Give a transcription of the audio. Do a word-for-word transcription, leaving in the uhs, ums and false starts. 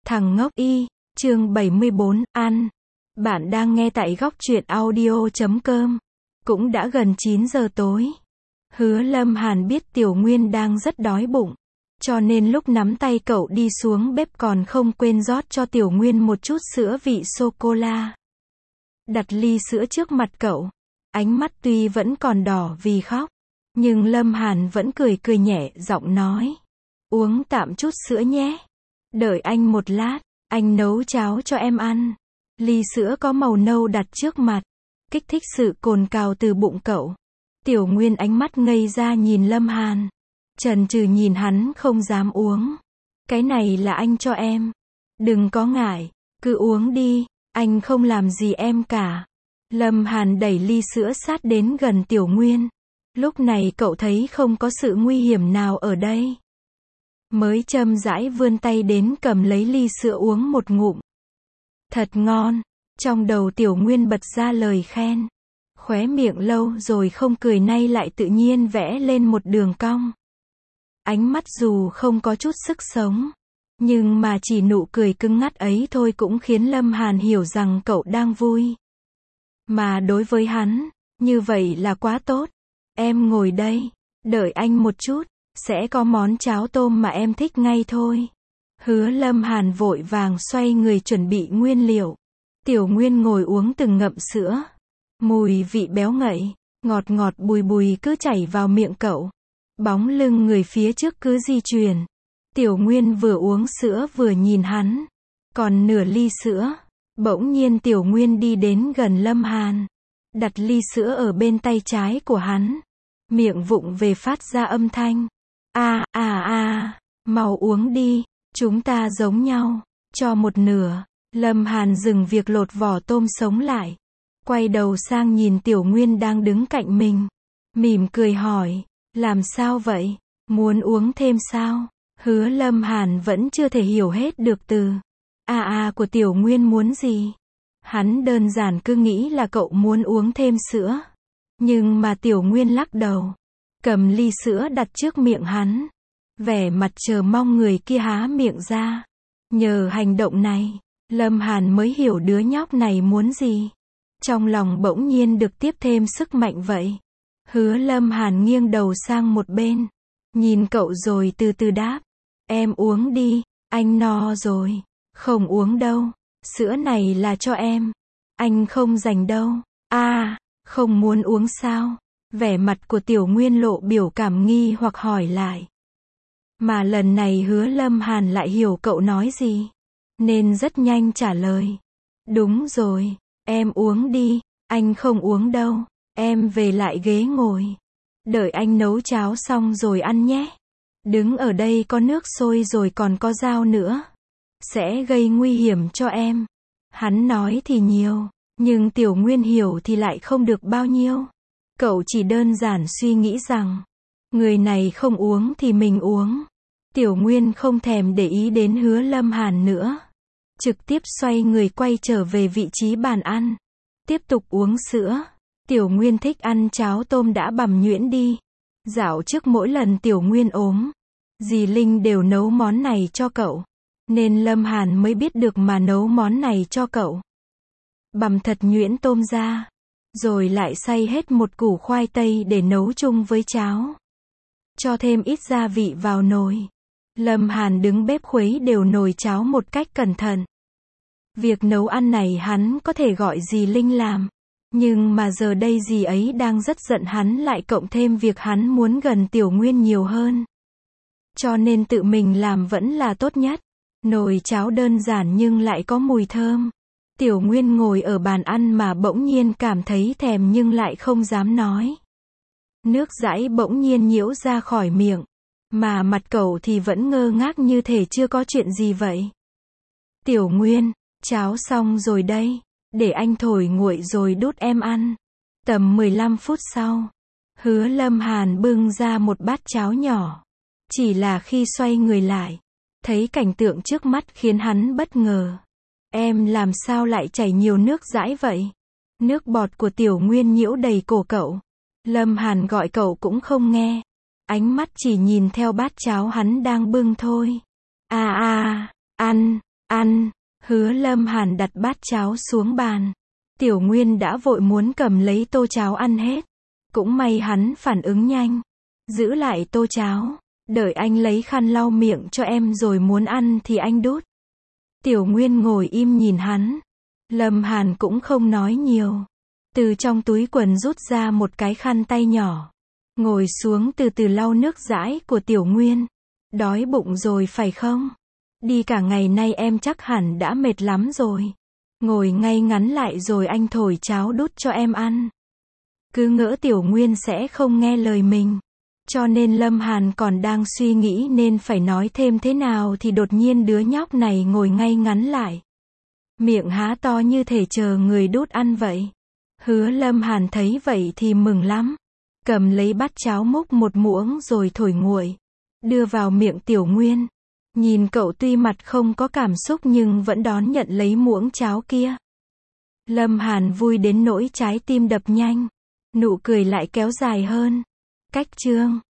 Thằng ngốc y, chương bảy mươi bốn, ăn. Bạn đang nghe tại góc truyện audio chấm com. Cũng đã gần chín giờ tối. Hứa Lâm Hàn biết Tiểu Nguyên đang rất đói bụng. Cho nên lúc nắm tay cậu đi xuống bếp còn không quên rót cho Tiểu Nguyên một chút sữa vị sô-cô-la. Đặt ly sữa trước mặt cậu. Ánh mắt tuy vẫn còn đỏ vì khóc. Nhưng Lâm Hàn vẫn cười cười nhẹ giọng nói. Uống tạm chút sữa nhé. Đợi anh một lát, anh nấu cháo cho em ăn. Ly sữa có màu nâu đặt trước mặt, kích thích sự cồn cào từ bụng cậu. Tiểu Nguyên ánh mắt ngây ra nhìn Lâm Hàn. Chần chừ nhìn hắn không dám uống. Cái này là anh cho em. Đừng có ngại, cứ uống đi, anh không làm gì em cả. Lâm Hàn đẩy ly sữa sát đến gần Tiểu Nguyên. Lúc này cậu thấy không có sự nguy hiểm nào ở đây. Mới chậm rãi vươn tay đến cầm lấy ly sữa uống một ngụm. Thật ngon. Trong đầu Tiểu Nguyên bật ra lời khen. Khóe miệng lâu rồi không cười nay lại tự nhiên vẽ lên một đường cong. Ánh mắt dù không có chút sức sống, nhưng mà chỉ nụ cười cứng ngắt ấy thôi cũng khiến Lâm Hàn hiểu rằng cậu đang vui. Mà đối với hắn, như vậy là quá tốt. Em ngồi đây, đợi anh một chút. Sẽ có món cháo tôm mà em thích ngay thôi. Hứa Lâm Hàn vội vàng xoay người chuẩn bị nguyên liệu. Tiểu Nguyên ngồi uống từng ngụm sữa. Mùi vị béo ngậy, ngọt ngọt bùi bùi cứ chảy vào miệng cậu. Bóng lưng người phía trước cứ di chuyển. Tiểu Nguyên vừa uống sữa vừa nhìn hắn. Còn nửa ly sữa. Bỗng nhiên Tiểu Nguyên đi đến gần Lâm Hàn. Đặt ly sữa ở bên tay trái của hắn. Miệng vụng về phát ra âm thanh. À, à, à, mau uống đi, chúng ta giống nhau, cho một nửa. Lâm Hàn dừng việc lột vỏ tôm sống lại. Quay đầu sang nhìn Tiểu Nguyên đang đứng cạnh mình. Mỉm cười hỏi, làm sao vậy, muốn uống thêm sao? Hứa Lâm Hàn vẫn chưa thể hiểu hết được từ à à của Tiểu Nguyên muốn gì. Hắn đơn giản cứ nghĩ là cậu muốn uống thêm sữa. Nhưng mà Tiểu Nguyên lắc đầu. Cầm ly sữa đặt trước miệng hắn. Vẻ mặt chờ mong người kia há miệng ra. Nhờ hành động này, Lâm Hàn mới hiểu đứa nhóc này muốn gì. Trong lòng bỗng nhiên được tiếp thêm sức mạnh vậy. Hứa Lâm Hàn nghiêng đầu sang một bên. Nhìn cậu rồi từ từ đáp. Em uống đi, anh no rồi. Không uống đâu, sữa này là cho em. Anh không dành đâu. À, không muốn uống sao? Vẻ mặt của Tiểu Nguyên lộ biểu cảm nghi hoặc hỏi lại. Mà lần này Hứa Lâm Hàn lại hiểu cậu nói gì. Nên rất nhanh trả lời. Đúng rồi, em uống đi, anh không uống đâu. Em về lại ghế ngồi. Đợi anh nấu cháo xong rồi ăn nhé. Đứng ở đây có nước sôi rồi còn có dao nữa. Sẽ gây nguy hiểm cho em. Hắn nói thì nhiều, nhưng Tiểu Nguyên hiểu thì lại không được bao nhiêu. Cậu chỉ đơn giản suy nghĩ rằng, người này không uống thì mình uống. Tiểu Nguyên không thèm để ý đến Hứa Lâm Hàn nữa. Trực tiếp xoay người quay trở về vị trí bàn ăn. Tiếp tục uống sữa. Tiểu Nguyên thích ăn cháo tôm đã bằm nhuyễn đi. Dạo trước mỗi lần Tiểu Nguyên ốm, dì Linh đều nấu món này cho cậu. Nên Lâm Hàn mới biết được mà nấu món này cho cậu. Bằm thật nhuyễn tôm ra. Rồi lại xay hết một củ khoai tây để nấu chung với cháo. Cho thêm ít gia vị vào nồi. Lâm Hàn đứng bếp khuấy đều nồi cháo một cách cẩn thận. Việc nấu ăn này hắn có thể gọi dì Linh làm. Nhưng mà giờ đây dì ấy đang rất giận hắn lại cộng thêm việc hắn muốn gần Tiểu Nguyên nhiều hơn. Cho nên tự mình làm vẫn là tốt nhất. Nồi cháo đơn giản nhưng lại có mùi thơm. Tiểu Nguyên ngồi ở bàn ăn mà bỗng nhiên cảm thấy thèm nhưng lại không dám nói. Nước dãi bỗng nhiên nhiễu ra khỏi miệng. Mà mặt cậu thì vẫn ngơ ngác như thể chưa có chuyện gì vậy. Tiểu Nguyên, cháo xong rồi đây. Để anh thổi nguội rồi đút em ăn. Tầm mười lăm phút sau. Hứa Lâm Hàn bưng ra một bát cháo nhỏ. Chỉ là khi xoay người lại. Thấy cảnh tượng trước mắt khiến hắn bất ngờ. Em làm sao lại chảy nhiều nước dãi vậy? Nước bọt của Tiểu Nguyên nhiễu đầy cổ cậu. Lâm Hàn gọi cậu cũng không nghe. Ánh mắt chỉ nhìn theo bát cháo hắn đang bưng thôi. À à, ăn. Ăn. Hứa Lâm Hàn đặt bát cháo xuống bàn. Tiểu Nguyên đã vội muốn cầm lấy tô cháo ăn hết. Cũng may hắn phản ứng nhanh. Giữ lại tô cháo. Đợi anh lấy khăn lau miệng cho em rồi muốn ăn thì anh đút. Tiểu Nguyên ngồi im nhìn hắn. Lâm Hàn cũng không nói nhiều. Từ trong túi quần rút ra một cái khăn tay nhỏ. Ngồi xuống từ từ lau nước dãi của Tiểu Nguyên. Đói bụng rồi phải không? Đi cả ngày nay em chắc hẳn đã mệt lắm rồi. Ngồi ngay ngắn lại rồi anh thổi cháo đút cho em ăn. Cứ ngỡ Tiểu Nguyên sẽ không nghe lời mình. Cho nên Lâm Hàn còn đang suy nghĩ nên phải nói thêm thế nào thì đột nhiên đứa nhóc này ngồi ngay ngắn lại. Miệng há to như thể chờ người đút ăn vậy. Hứa Lâm Hàn thấy vậy thì mừng lắm. Cầm lấy bát cháo múc một muỗng rồi thổi nguội. Đưa vào miệng Tiểu Nguyên. Nhìn cậu tuy mặt không có cảm xúc nhưng vẫn đón nhận lấy muỗng cháo kia. Lâm Hàn vui đến nỗi trái tim đập nhanh. Nụ cười lại kéo dài hơn. Cách chương